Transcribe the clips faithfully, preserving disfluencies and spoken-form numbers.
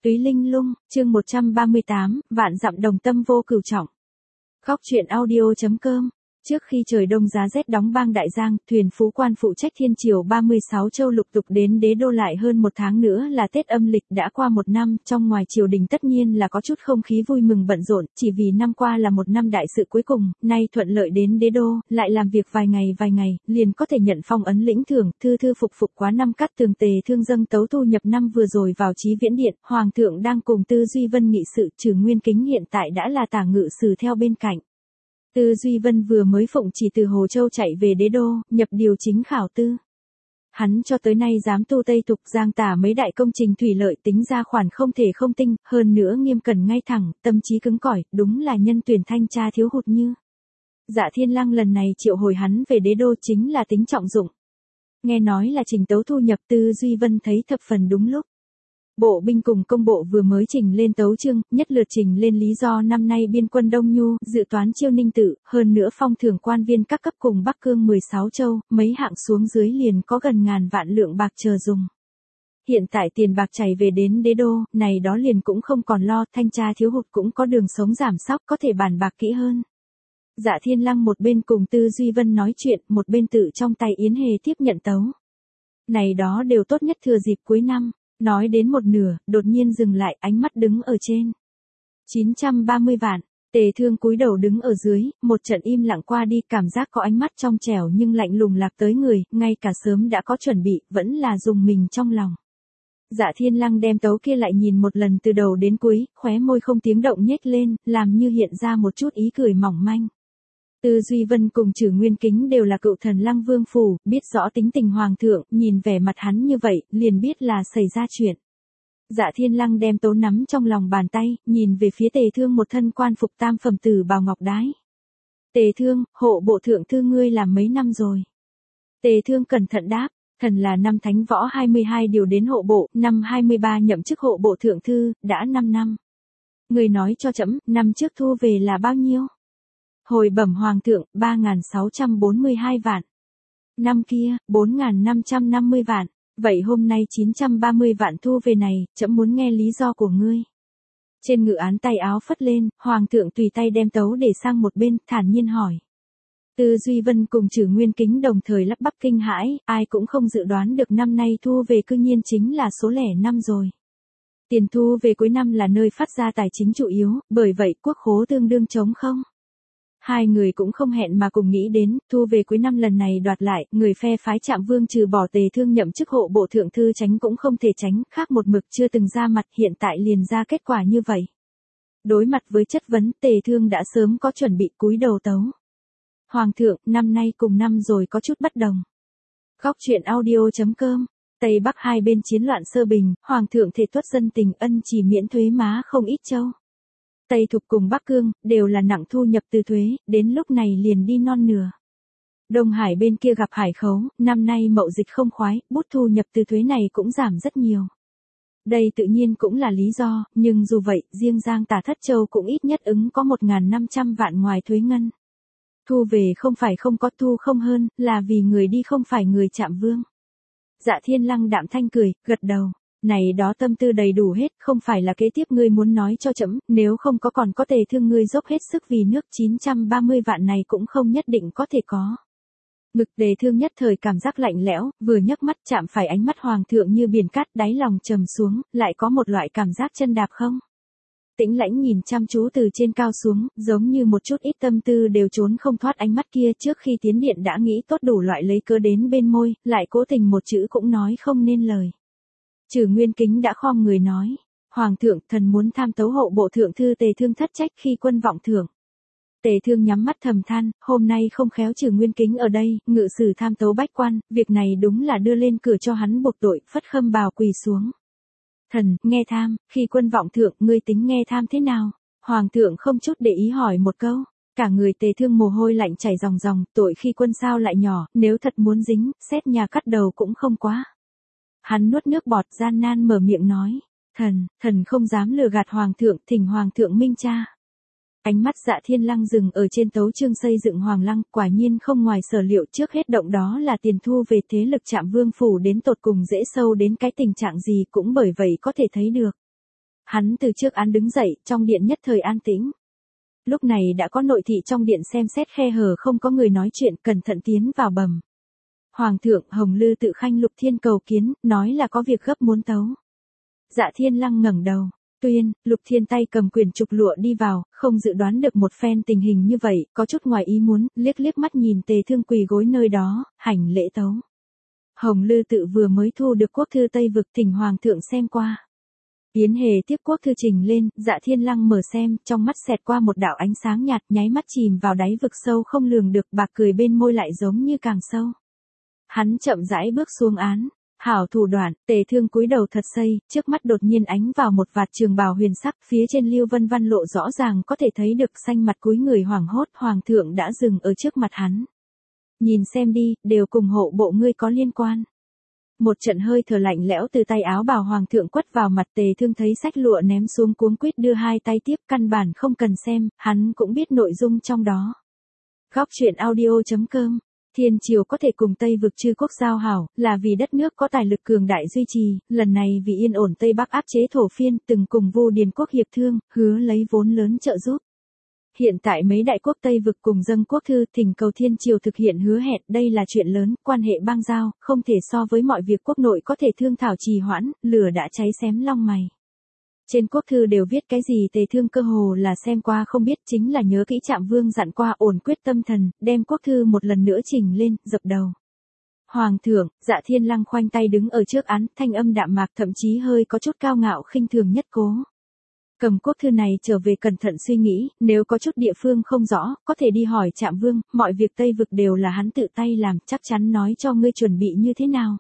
Túy Linh Lung, chương một trăm ba mươi tám, vạn dặm đồng tâm vô cửu trọng. Khóc chuyện audio.com. Trước khi trời đông giá rét đóng bang Đại Giang, thuyền Phú Quan phụ trách thiên triều ba mươi sáu châu lục tục đến đế đô lại hơn một tháng nữa là Tết âm lịch. Đã qua một năm, trong ngoài triều đình tất nhiên là có chút không khí vui mừng bận rộn, chỉ vì năm qua là một năm đại sự cuối cùng, nay thuận lợi đến đế đô, lại làm việc vài ngày vài ngày, liền có thể nhận phong ấn lĩnh thưởng, thư thư phục phục quá năm cắt tường tề thương dâng tấu thu nhập năm vừa rồi vào Chí Viễn Điện, Hoàng thượng đang cùng Tư Duy Vân nghị sự, Trừ Nguyên Kính hiện tại đã là tả ngự sử theo bên cạnh. Tư Duy Vân vừa mới phụng chỉ từ Hồ Châu chạy về đế đô, nhập điều chính khảo tư. Hắn cho tới nay dám tu Tây Tục Giang tả mấy đại công trình thủy lợi tính ra khoản không thể không tinh, hơn nữa nghiêm cẩn ngay thẳng, tâm trí cứng cỏi, đúng là nhân tuyển thanh tra thiếu hụt như. Dạ Thiên Lăng lần này triệu hồi hắn về đế đô chính là tính trọng dụng. Nghe nói là trình tấu thu nhập, Tư Duy Vân thấy thập phần đúng lúc. Bộ binh cùng công bộ vừa mới trình lên tấu chương, nhất lượt trình lên lý do năm nay biên quân Đông Nhu, dự toán chiêu ninh tự, hơn nữa phong thưởng quan viên các cấp cùng Bắc Cương mười sáu châu, mấy hạng xuống dưới liền có gần ngàn vạn lượng bạc chờ dùng. Hiện tại tiền bạc chảy về đến đế đô, này đó liền cũng không còn lo, thanh tra thiếu hụt cũng có đường sống giảm sóc, có thể bàn bạc kỹ hơn. Dạ Thiên Lăng một bên cùng Tư Duy Vân nói chuyện, một bên tự trong tay Yến Hề tiếp nhận tấu. Này đó đều tốt nhất thừa dịp cuối năm. Nói đến một nửa, đột nhiên dừng lại, ánh mắt đứng ở trên. chín trăm ba mươi vạn, Tề Thương cúi đầu đứng ở dưới, một trận im lặng qua đi, cảm giác có ánh mắt trong trẻo nhưng lạnh lùng lạc tới người, ngay cả sớm đã có chuẩn bị, vẫn là dùng mình trong lòng. Dạ Thiên Lăng đem tấu kia lại nhìn một lần từ đầu đến cuối, khóe môi không tiếng động nhếch lên, làm như hiện ra một chút ý cười mỏng manh. Tư Duy Vân cùng Trừ Nguyên Kính đều là cựu thần Lăng Vương phủ, biết rõ tính tình hoàng thượng, nhìn vẻ mặt hắn như vậy, liền biết là xảy ra chuyện. Dạ Thiên Lăng đem tấu nắm trong lòng bàn tay, nhìn về phía Tề Thương một thân quan phục tam phẩm tử bào ngọc đái. Tề Thương, hộ bộ thượng thư ngươi làm mấy năm rồi? Tề Thương cẩn thận đáp, thần là năm Thánh Võ hai mươi hai điều đến hộ bộ, năm hai mươi ba nhậm chức hộ bộ thượng thư, đã năm năm. Người nói cho trẫm, năm trước thu về là bao nhiêu? Hồi bẩm hoàng thượng, ba nghìn sáu trăm bốn mươi hai vạn. Năm kia, bốn nghìn năm trăm năm mươi vạn. Vậy hôm nay chín trăm ba mươi vạn thu về này, trẫm muốn nghe lý do của ngươi. Trên ngự án tay áo phất lên, hoàng thượng tùy tay đem tấu để sang một bên, thản nhiên hỏi. Tư Duy Vân cùng Trừ Nguyên Kính đồng thời lắp bắp kinh hãi, ai cũng không dự đoán được năm nay thu về cư nhiên chính là số lẻ năm rồi. Tiền thu về cuối năm là nơi phát ra tài chính chủ yếu, bởi vậy quốc khố tương đương trống không. Hai người cũng không hẹn mà cùng nghĩ đến, thu về cuối năm lần này đoạt lại, người phe phái Trạm Vương trừ bỏ Tề Thương nhậm chức hộ bộ thượng thư tránh cũng không thể tránh, khác một mực chưa từng ra mặt, hiện tại liền ra kết quả như vậy. Đối mặt với chất vấn, Tề Thương đã sớm có chuẩn bị cúi đầu tấu. Hoàng thượng, năm nay cùng năm rồi có chút bất đồng. Khóc chuyện audio.com. Tây Bắc hai bên chiến loạn sơ bình, Hoàng thượng thể tuất dân tình ân chỉ miễn thuế má không ít châu. Tây Thục cùng Bắc Cương, đều là nặng thu nhập từ thuế, đến lúc này liền đi non nửa. Đông Hải bên kia gặp hải khấu, năm nay mậu dịch không khoái, bút thu nhập từ thuế này cũng giảm rất nhiều. Đây tự nhiên cũng là lý do, nhưng dù vậy, riêng Giang Tả Thất Châu cũng ít nhất ứng có một nghìn năm trăm vạn ngoài thuế ngân. Thu về không phải không có, thu không hơn, là vì người đi không phải người Trạm Vương. Dạ Thiên Lăng đạm thanh cười, gật đầu. Này đó tâm tư đầy đủ hết, không phải là kế tiếp ngươi muốn nói cho trẫm, nếu không có còn có Tề Thương ngươi dốc hết sức vì nước chín trăm ba mươi vạn này cũng không nhất định có thể có. Ngực Tề Thương nhất thời cảm giác lạnh lẽo, vừa nhấc mắt chạm phải ánh mắt hoàng thượng như biển cát, đáy lòng trầm xuống, lại có một loại cảm giác chân đạp không. Tĩnh lãnh nhìn chăm chú từ trên cao xuống, giống như một chút ít tâm tư đều trốn không thoát ánh mắt kia, trước khi tiến điện đã nghĩ tốt đủ loại lấy cớ đến bên môi, lại cố tình một chữ cũng nói không nên lời. Trừ Nguyên Kính đã khom người nói, Hoàng thượng, thần muốn tham tấu hộ bộ thượng thư Tề Thương thất trách khi quân vọng thưởng. Tề Thương nhắm mắt thầm than, hôm nay không khéo Trừ Nguyên Kính ở đây, ngự sử tham tấu bách quan, việc này đúng là đưa lên cửa cho hắn buộc tội, phất khâm bào quỳ xuống. Thần, nghe tham, khi quân vọng thượng, ngươi tính nghe tham thế nào? Hoàng thượng không chút để ý hỏi một câu. Cả người Tề Thương mồ hôi lạnh chảy ròng ròng, tội khi quân sao lại nhỏ, nếu thật muốn dính, xét nhà cắt đầu cũng không quá. Hắn nuốt nước bọt gian nan mở miệng nói, thần, thần không dám lừa gạt hoàng thượng, thỉnh hoàng thượng minh cha. Ánh mắt Dạ Thiên Lăng dừng ở trên tấu chương xây dựng hoàng lăng, quả nhiên không ngoài sở liệu, trước hết động đó là tiền thu về thế lực Trạm Vương phủ đến tột cùng dễ sâu đến cái tình trạng gì, cũng bởi vậy có thể thấy được. Hắn từ trước án đứng dậy, trong điện nhất thời an tĩnh. Lúc này đã có nội thị trong điện xem xét khe hở không có người nói chuyện, cẩn thận tiến vào bẩm. Hoàng thượng, Hồng Lư tự khanh Lục Thiên cầu kiến, nói là có việc gấp muốn tấu. Dạ Thiên Lăng ngẩng đầu, tuyên. Lục Thiên tay cầm quyền trục lụa đi vào, không dự đoán được một phen tình hình như vậy, có chút ngoài ý muốn, liếc liếc mắt nhìn Tề Thương quỳ gối nơi đó, hành lễ tấu. Hồng Lư tự vừa mới thu được quốc thư Tây Vực, thỉnh Hoàng thượng xem qua. Yến Hề tiếp quốc thư trình lên, Dạ Thiên Lăng mở xem, trong mắt xẹt qua một đạo ánh sáng nhạt, nháy mắt chìm vào đáy vực sâu không lường được, bạc cười bên môi lại giống như càng sâu. Hắn chậm rãi bước xuống án. Hảo thủ đoạn. Tề Thương cúi đầu thật xây, trước mắt đột nhiên ánh vào một vạt trường bào huyền sắc, phía trên lưu vân văn lộ rõ ràng có thể thấy được, xanh mặt cúi người hoảng hốt. Hoàng thượng đã dừng ở trước mặt hắn. Nhìn xem đi, đều cùng hộ bộ ngươi có liên quan. Một trận hơi thở lạnh lẽo từ tay áo bào hoàng thượng quất vào mặt. Tề Thương thấy sách lụa ném xuống cuống quýt đưa hai tay tiếp, căn bản không cần xem, hắn cũng biết nội dung trong đó. Góc truyện audio chấm com. Thiên triều có thể cùng Tây Vực chư quốc giao hảo, là vì đất nước có tài lực cường đại duy trì, lần này vì yên ổn Tây Bắc áp chế thổ phiên, từng cùng Vu Điền quốc hiệp thương, hứa lấy vốn lớn trợ giúp. Hiện tại mấy đại quốc Tây Vực cùng dâng quốc thư, thỉnh cầu thiên triều thực hiện hứa hẹn, đây là chuyện lớn, quan hệ bang giao, không thể so với mọi việc quốc nội có thể thương thảo trì hoãn, lửa đã cháy xém long mày. Trên quốc thư đều viết cái gì Tề Thương cơ hồ là xem qua không biết, chính là nhớ kỹ Trạm Vương dặn qua ổn quyết tâm thần, đem quốc thư một lần nữa trình lên, dập đầu. Hoàng thượng. Dạ Thiên Lăng khoanh tay đứng ở trước án, thanh âm đạm mạc, thậm chí hơi có chút cao ngạo khinh thường nhất cố. Cầm quốc thư này trở về cẩn thận suy nghĩ, nếu có chút địa phương không rõ, có thể đi hỏi Trạm Vương, mọi việc Tây Vực đều là hắn tự tay làm, chắc chắn nói cho ngươi chuẩn bị như thế nào.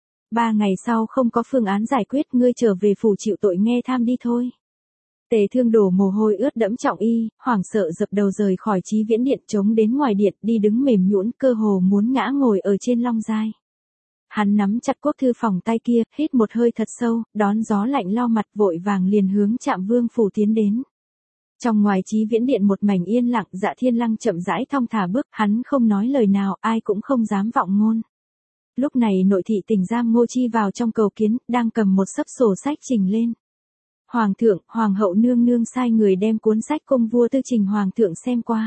Ba ngày sau không có phương án giải quyết, ngươi trở về phủ chịu tội nghe tham đi thôi. Tề Thương đổ mồ hôi ướt đẫm trọng y, hoảng sợ dập đầu rời khỏi Chí Viễn điện, chống đến ngoài điện, đi đứng mềm nhũn, cơ hồ muốn ngã ngồi ở trên long giai. Hắn nắm chặt quốc thư phòng tay kia, hít một hơi thật sâu, đón gió lạnh lau mặt, vội vàng liền hướng Trạm Vương phủ tiến đến. Trong ngoài Chí Viễn điện một mảnh yên lặng, Dạ Thiên Lăng chậm rãi thong thả bước, hắn không nói lời nào, ai cũng không dám vọng ngôn. Lúc này nội thị Tỉnh Giang Ngô Chi vào trong cầu kiến, đang cầm một xấp sổ sách trình lên. Hoàng thượng, Hoàng hậu nương nương sai người đem cuốn sách Cung vua tư trình Hoàng thượng xem qua.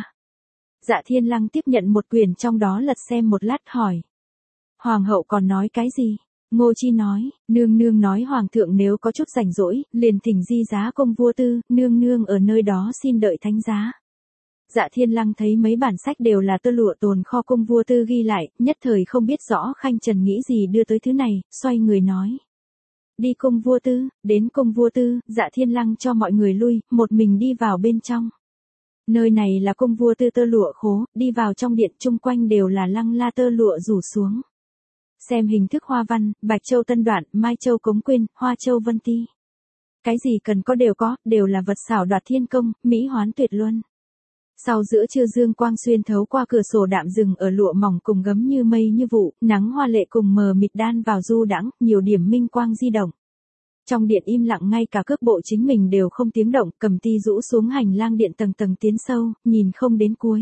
Dạ Thiên Lăng tiếp nhận một quyển trong đó lật xem một lát hỏi. Hoàng hậu còn nói cái gì? Ngô Chi nói, nương nương nói Hoàng thượng nếu có chút rảnh rỗi, liền thỉnh di giá Cung vua tư, nương nương ở nơi đó xin đợi thánh giá. Dạ Thiên Lăng thấy mấy bản sách đều là tơ lụa tồn kho Cung vua tư ghi lại, nhất thời không biết rõ Khanh Trần nghĩ gì đưa tới thứ này, xoay người nói. Đi Cung vua tư. Đến Cung vua tư, Dạ Thiên Lăng cho mọi người lui, một mình đi vào bên trong. Nơi này là Cung vua tư tơ lụa khố, đi vào trong điện chung quanh đều là lăng la tơ lụa rủ xuống. Xem hình thức hoa văn, Bạch Châu Tân Đoạn, Mai Châu Cống Quyên, Hoa Châu Vân Ti. Cái gì cần có đều có, đều là vật xảo đoạt thiên công, mỹ hoán tuyệt luân. Sau giữa trưa dương quang xuyên thấu qua cửa sổ đạm rừng ở lụa mỏng cùng gấm như mây như vụ, nắng hoa lệ cùng mờ mịt đan vào du đãng, nhiều điểm minh quang di động. Trong điện im lặng, ngay cả cước bộ chính mình đều không tiếng động, cầm ti rũ xuống hành lang điện tầng tầng tiến sâu, nhìn không đến cuối.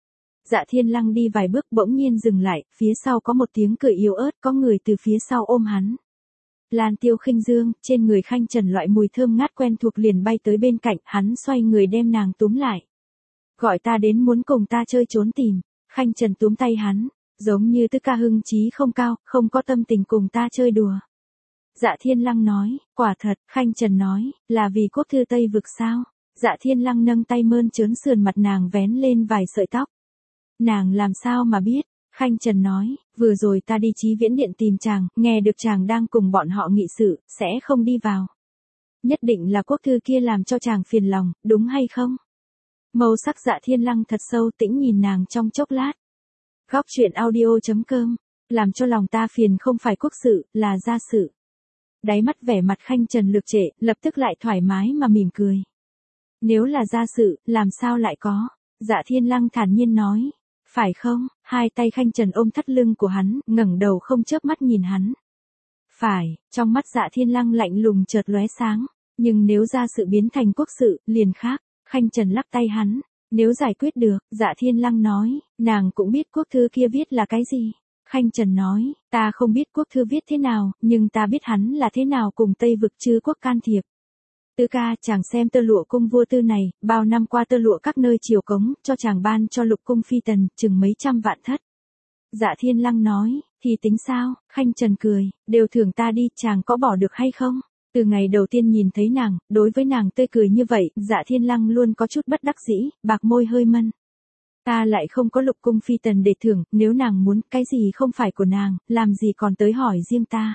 Dạ Thiên Lăng đi vài bước bỗng nhiên dừng lại, phía sau có một tiếng cười yếu ớt, có người từ phía sau ôm hắn. Lan Tiêu Khinh Dương, trên người Khanh Trần loại mùi thơm ngát quen thuộc liền bay tới bên cạnh, hắn xoay người đem nàng túm lại. Gọi ta đến muốn cùng ta chơi trốn tìm. Khanh Trần túm tay hắn, giống như Tức Ca hưng trí không cao, không có tâm tình cùng ta chơi đùa. Dạ Thiên Lăng nói, quả thật. Khanh Trần nói, là vì quốc thư Tây Vực sao? Dạ Thiên Lăng nâng tay mơn trớn sườn mặt nàng vén lên vài sợi tóc. Nàng làm sao mà biết? Khanh Trần nói, vừa rồi ta đi Chí Viễn điện tìm chàng, nghe được chàng đang cùng bọn họ nghị sự, sẽ không đi vào. Nhất định là quốc thư kia làm cho chàng phiền lòng, đúng hay không? Màu sắc Dạ Thiên Lăng thật sâu, tĩnh nhìn nàng trong chốc lát. Góc truyện audio chấm com, làm cho lòng ta phiền không phải quốc sự, là gia sự. Đáy mắt vẻ mặt Khanh Trần lược trệ, lập tức lại thoải mái mà mỉm cười. Nếu là gia sự, làm sao lại có? Dạ Thiên Lăng thản nhiên nói. Phải không? Hai tay Khanh Trần ôm thắt lưng của hắn, ngẩng đầu không chớp mắt nhìn hắn. Phải. Trong mắt Dạ Thiên Lăng lạnh lùng chợt lóe sáng. Nhưng nếu gia sự biến thành quốc sự, liền khác. Khanh Trần lắc tay hắn. Nếu giải quyết được, Dạ Thiên Lăng nói, nàng cũng biết quốc thư kia viết là cái gì. Khanh Trần nói, ta không biết quốc thư viết thế nào, nhưng ta biết hắn là thế nào cùng Tây Vực chư quốc can thiệp. Tứ ca, chàng xem tơ lụa cung vua tư này, bao năm qua tơ lụa các nơi triều cống, cho chàng ban cho lục cung phi tần, chừng mấy trăm vạn thất. Dạ Thiên Lăng nói, thì tính sao, Khanh Trần cười, đều thưởng ta đi, chàng có bỏ được hay không? Từ ngày đầu tiên nhìn thấy nàng, đối với nàng tươi cười như vậy, Dạ Thiên Lăng luôn có chút bất đắc dĩ, bạc môi hơi mân. Ta lại không có lục cung phi tần để thưởng, nếu nàng muốn, cái gì không phải của nàng, làm gì còn tới hỏi riêng ta.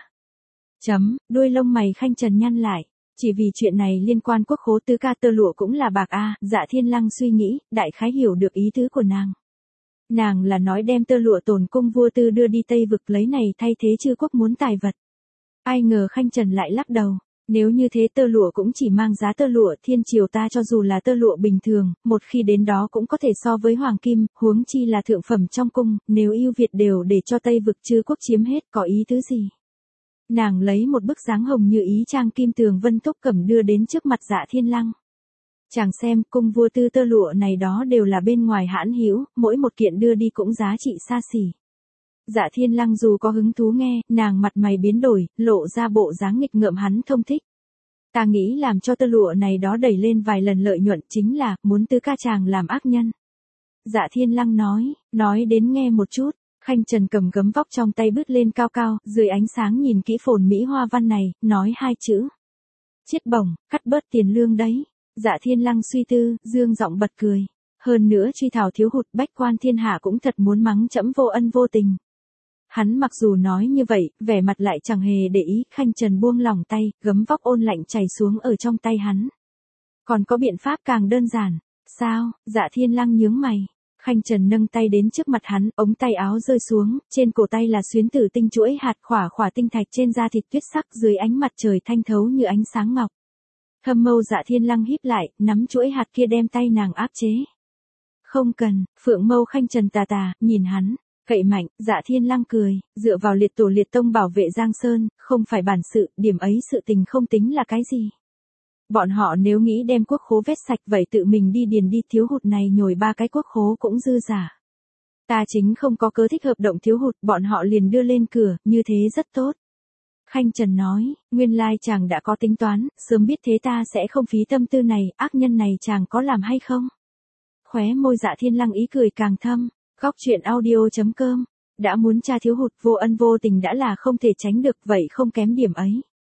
Chấm, đuôi lông mày Khanh Trần nhăn lại. Chỉ vì chuyện này liên quan quốc khố tứ ca tơ lụa cũng là bạc a. Dạ Thiên Lăng suy nghĩ, đại khái hiểu được ý tứ của nàng. Nàng là nói đem tơ lụa tổn cung vua tư đưa đi Tây vực lấy này thay thế chư quốc muốn tài vật. Ai ngờ Khanh Trần lại lắc đầu. Nếu như thế tơ lụa cũng chỉ mang giá tơ lụa thiên triều ta cho dù là tơ lụa bình thường, một khi đến đó cũng có thể so với hoàng kim, huống chi là thượng phẩm trong cung, nếu ưu việt đều để cho Tây vực chư quốc chiếm hết có ý tứ gì. Nàng lấy một bức dáng hồng như ý trang kim tường vân túc cẩm đưa đến trước mặt Dạ Thiên Lăng. Chàng xem, cung vua tư tơ lụa này đó đều là bên ngoài hãn hữu, mỗi một kiện đưa đi cũng giá trị xa xỉ. Dạ Thiên Lăng dù có hứng thú nghe, nàng mặt mày biến đổi, lộ ra bộ dáng nghịch ngợm hắn thông thích. Ta nghĩ làm cho tơ lụa này đó đẩy lên vài lần lợi nhuận chính là, muốn tứ ca chàng làm ác nhân. Dạ Thiên Lăng nói, nói đến nghe một chút. Khanh Trần cầm gấm vóc trong tay bứt lên cao cao, dưới ánh sáng nhìn kỹ phồn mỹ hoa văn này, nói hai chữ. Chiết bổng, cắt bớt tiền lương đấy. Dạ Thiên Lăng suy tư, dương giọng bật cười. Hơn nữa truy thảo thiếu hụt bách quan thiên hạ cũng thật muốn mắng trẫm vô ân vô tình. Hắn mặc dù nói như vậy, vẻ mặt lại chẳng hề để ý, Khanh Trần buông lỏng tay, gấm vóc ôn lạnh chảy xuống ở trong tay hắn. Còn có biện pháp càng đơn giản. Sao? Dạ Thiên Lăng nhướng mày. Khanh Trần nâng tay đến trước mặt hắn, ống tay áo rơi xuống, trên cổ tay là xuyến tử tinh chuỗi hạt khỏa khỏa tinh thạch trên da thịt tuyết sắc dưới ánh mặt trời thanh thấu như ánh sáng ngọc. Thâm mâu Dạ Thiên Lăng híp lại, nắm chuỗi hạt kia đem tay nàng áp chế. Không cần, phượng mâu Khanh Trần tà tà, nhìn hắn, cậy mạnh, Dạ Thiên Lăng cười, dựa vào liệt tổ liệt tông bảo vệ Giang Sơn, không phải bản sự, điểm ấy sự tình không tính là cái gì. Bọn họ nếu nghĩ đem quốc khố vét sạch vậy tự mình đi điền đi, thiếu hụt này nhồi ba cái quốc khố cũng dư giả. Ta chính không có cớ thích hợp động thiếu hụt, bọn họ liền đưa lên cửa, như thế rất tốt. Khanh Trần nói, nguyên lai chàng đã có tính toán, sớm biết thế ta sẽ không phí tâm tư này, ác nhân này chàng có làm hay không? Khóe môi Dạ Thiên Lăng ý cười càng thâm, góc truyện audio chấm com, đã muốn tra thiếu hụt vô ân vô tình đã là không thể tránh được, vậy không kém điểm ấy.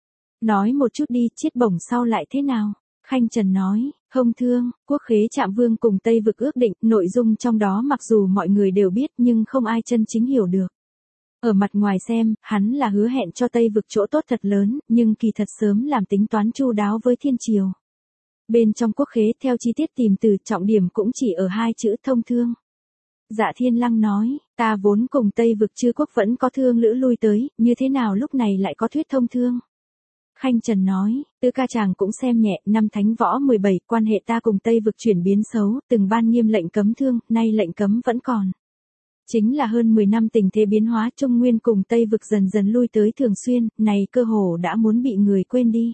Nói một chút đi, chiết bổng sau lại thế nào? Khanh Trần nói, thông thương, quốc khế Trạm Vương cùng Tây vực ước định, nội dung trong đó mặc dù mọi người đều biết nhưng không ai chân chính hiểu được. Ở mặt ngoài xem, hắn là hứa hẹn cho Tây vực chỗ tốt thật lớn, nhưng kỳ thật sớm làm tính toán chu đáo với thiên triều. Bên trong quốc khế theo chi tiết tìm từ trọng điểm cũng chỉ ở hai chữ thông thương. Dạ Thiên Lăng nói, ta vốn cùng Tây vực chư quốc vẫn có thương lữ lui tới, như thế nào lúc này lại có thuyết thông thương? Khanh Trần nói, tứ ca chàng cũng xem nhẹ, năm Thánh Võ mười bảy, quan hệ ta cùng Tây vực chuyển biến xấu, từng ban nghiêm lệnh cấm thương, nay lệnh cấm vẫn còn. Chính là hơn mười năm tình thế biến hóa, Trung Nguyên cùng Tây vực dần dần lui tới thường xuyên, này cơ hồ đã muốn bị người quên đi.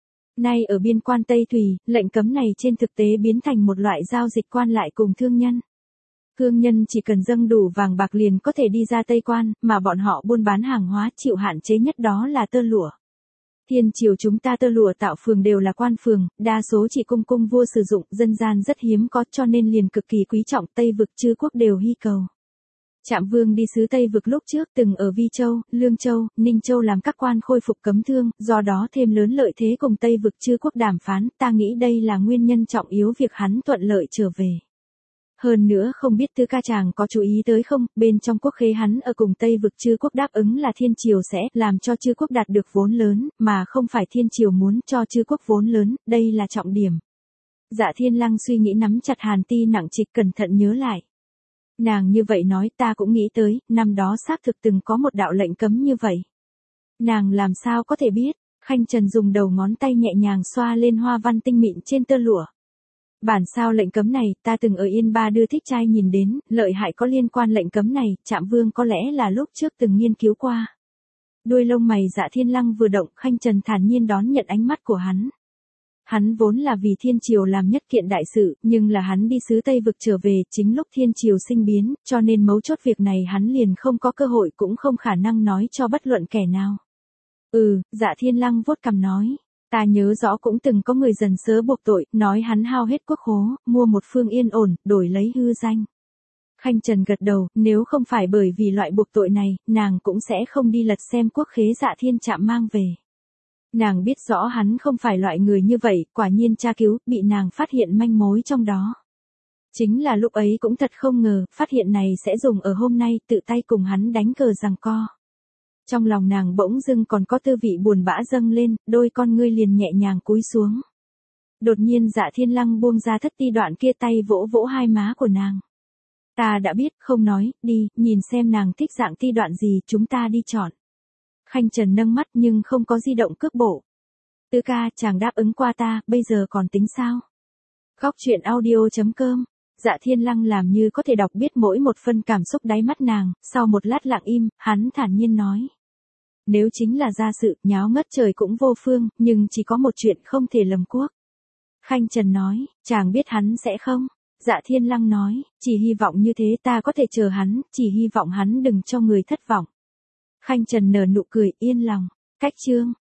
Nay ở biên quan Tây Thủy, lệnh cấm này trên thực tế biến thành một loại giao dịch quan lại cùng thương nhân. Thương nhân chỉ cần dâng đủ vàng bạc liền có thể đi ra Tây quan, mà bọn họ buôn bán hàng hóa chịu hạn chế nhất đó là tơ lụa. Thiên triều chúng ta tơ lụa tạo phường đều là quan phường, đa số chỉ cung cung vua sử dụng, dân gian rất hiếm có cho nên liền cực kỳ quý trọng, Tây vực chư quốc đều hy cầu. Trạm Vương đi sứ Tây vực lúc trước từng ở Vi Châu, Lương Châu, Ninh Châu làm các quan khôi phục cấm thương, do đó thêm lớn lợi thế cùng Tây vực chư quốc đàm phán, ta nghĩ đây là nguyên nhân trọng yếu việc hắn thuận lợi trở về. Hơn nữa không biết tứ ca chàng có chú ý tới không, bên trong quốc khế hắn ở cùng Tây vực chư quốc đáp ứng là thiên triều sẽ làm cho chư quốc đạt được vốn lớn, mà không phải thiên triều muốn cho chư quốc vốn lớn, đây là trọng điểm. Dạ Thiên Lăng suy nghĩ nắm chặt hàn ti nặng trịch cẩn thận nhớ lại. Nàng như vậy nói ta cũng nghĩ tới, năm đó xác thực từng có một đạo lệnh cấm như vậy. Nàng làm sao có thể biết, Khanh Trần dùng đầu ngón tay nhẹ nhàng xoa lên hoa văn tinh mịn trên tơ lụa. Bản sao lệnh cấm này, ta từng ở Yên Ba đưa thích trai nhìn đến, lợi hại có liên quan lệnh cấm này, Trạm Vương có lẽ là lúc trước từng nghiên cứu qua. Đuôi lông mày Dạ Thiên Lăng vừa động, Khanh Trần thản nhiên đón nhận ánh mắt của hắn. Hắn vốn là vì thiên triều làm nhất kiện đại sự, nhưng là hắn đi sứ Tây vực trở về, chính lúc thiên triều sinh biến, cho nên mấu chốt việc này hắn liền không có cơ hội cũng không khả năng nói cho bất luận kẻ nào. Ừ, Dạ Thiên Lăng vuốt cằm nói. Ta nhớ rõ cũng từng có người dần sớ buộc tội, nói hắn hao hết quốc khố, mua một phương yên ổn, đổi lấy hư danh. Khanh Trần gật đầu, nếu không phải bởi vì loại buộc tội này, nàng cũng sẽ không đi lật xem quốc khế Dạ Thiên Trạm mang về. Nàng biết rõ hắn không phải loại người như vậy, quả nhiên tra cứu, bị nàng phát hiện manh mối trong đó. Chính là lúc ấy cũng thật không ngờ, phát hiện này sẽ dùng ở hôm nay, tự tay cùng hắn đánh cờ giằng co. Trong lòng nàng bỗng dưng còn có tư vị buồn bã dâng lên, đôi con ngươi liền nhẹ nhàng cúi xuống. Đột nhiên Dạ Thiên Lăng buông ra Thất Ti Đoạn kia, tay vỗ vỗ hai má của nàng. Ta đã biết, không nói, đi, nhìn xem nàng thích dạng ti đoạn gì, chúng ta đi chọn. Khanh Trần nâng mắt nhưng không có di động cước bộ. Tứ ca, chàng đáp ứng qua ta, bây giờ còn tính sao? Khóc chuyện audio chấm com. Dạ Thiên Lăng làm như có thể đọc biết mỗi một phân cảm xúc đáy mắt nàng, sau một lát lặng im, hắn thản nhiên nói. Nếu chính là gia sự, nháo ngất trời cũng vô phương, nhưng chỉ có một chuyện không thể lầm quốc. Khanh Trần nói, chàng biết hắn sẽ không? Dạ Thiên Lăng nói, chỉ hy vọng như thế, ta có thể chờ hắn, chỉ hy vọng hắn đừng cho người thất vọng. Khanh Trần nở nụ cười, yên lòng. Cách chương.